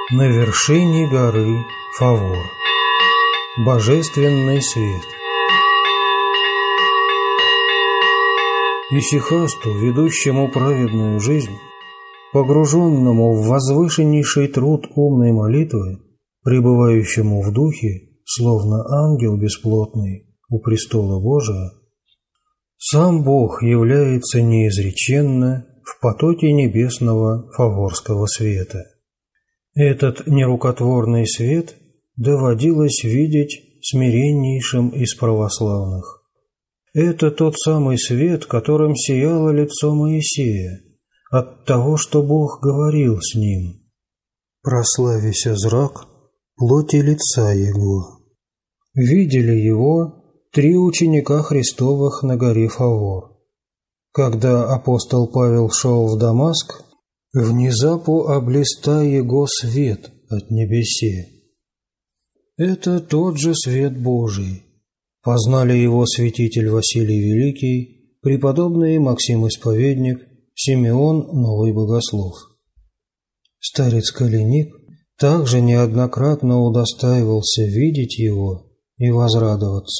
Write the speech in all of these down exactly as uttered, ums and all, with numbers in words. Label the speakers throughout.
Speaker 1: На вершине горы Фавор. Божественный свет. Исихасту, ведущему праведную жизнь, погруженному в возвышеннейший труд умной молитвы, пребывающему в духе, словно ангел бесплотный у престола Божия, сам Бог является неизреченно в потоке небесного фаворского света. Этот нерукотворный свет доводилось видеть смиреннейшим из православных. Это тот самый свет, которым сияло лицо Моисея, от того, что Бог говорил с ним: «Прославися зрак плоти лица Его». Видели его три ученика Христовых на горе Фавор. Когда апостол Павел шел в Дамаск, внезапу облиста его свет от небесе. Это тот же свет Божий. Познали его святитель Василий Великий, преподобный Максим Исповедник, Симеон Новый Богослов. Старец Калиник также неоднократно удостаивался видеть его и возрадоваться.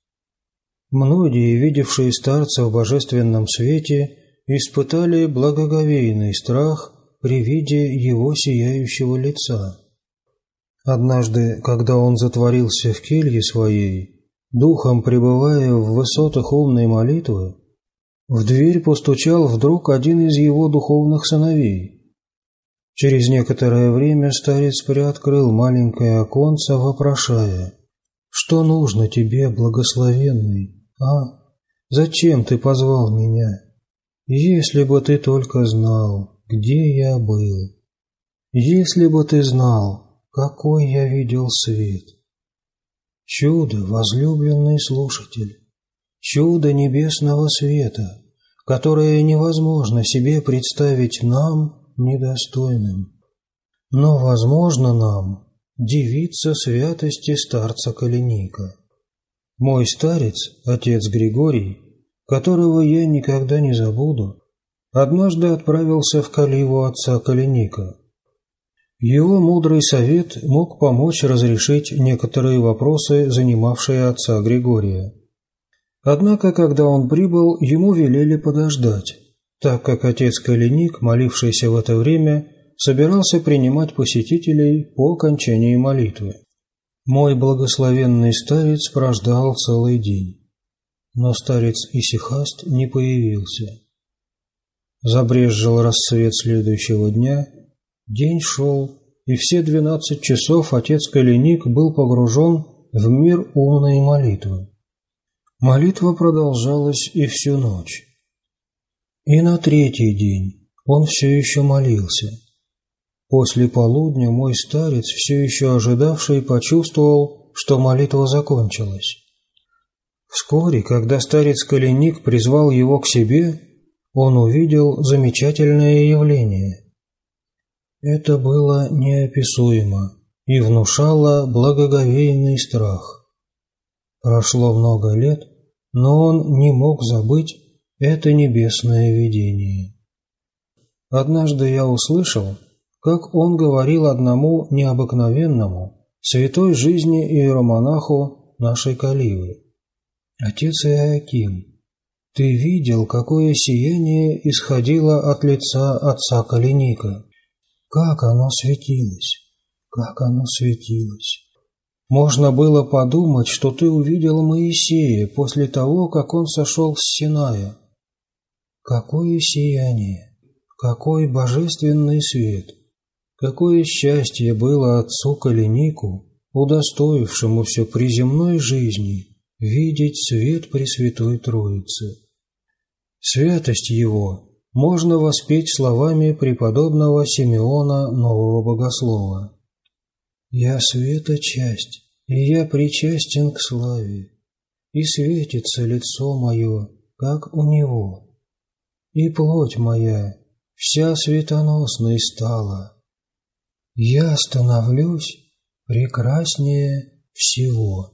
Speaker 1: Многие, видевшие старца в божественном свете, испытали благоговейный страх при виде его сияющего лица. Однажды, когда он затворился в келье своей, духом пребывая в высотах умной молитвы, в дверь постучал вдруг один из его духовных сыновей. Через некоторое время старец приоткрыл маленькое оконце, вопрошая: «Что нужно тебе, благословенный, а? Зачем ты позвал меня? Если бы ты только знал, где я был. Если бы ты знал, какой я видел свет». Чудо, возлюбленный слушатель, чудо небесного света, которое невозможно себе представить нам, недостойным. Но возможно нам дивиться святости старца Калиника. Мой старец, отец Григорий, которого я никогда не забуду, однажды отправился в Каливу отца Калиника. Его мудрый совет мог помочь разрешить некоторые вопросы, занимавшие отца Григория. Однако, когда он прибыл, ему велели подождать, так как отец Калиник, молившийся в это время, собирался принимать посетителей по окончании молитвы. Мой благословенный старец прождал целый день, но старец Исихаст не появился. Забрезжил рассвет следующего дня, день шел, и все двенадцать часов отец Калиник был погружен в мир умной молитвы. Молитва продолжалась и всю ночь. И на третий день он все еще молился. После полудня мой старец, все еще ожидавший, почувствовал, что молитва закончилась. Вскоре, когда старец Калиник призвал его к себе, он увидел замечательное явление. Это было неописуемо и внушало благоговейный страх. Прошло много лет, но он не мог забыть это небесное видение. Однажды я услышал, как он говорил одному необыкновенному, святой жизни иеромонаху нашей Каливы: «Отец Иоаким, ты видел, какое сияние исходило от лица отца Калиника? Как оно светилось! Как оно светилось! Можно было подумать, что ты увидел Моисея после того, как он сошел с Синая. Какое сияние! Какой божественный свет! Какое счастье было отцу Калинику, удостоившемуся при земной жизни видеть свет Пресвятой Троицы! Святость его можно воспеть словами преподобного Симеона Нового Богослова: «Я света часть, и я причастен к славе, и светится лицо мое, как у него, и плоть моя вся светоносной стала. Я становлюсь прекраснее всего».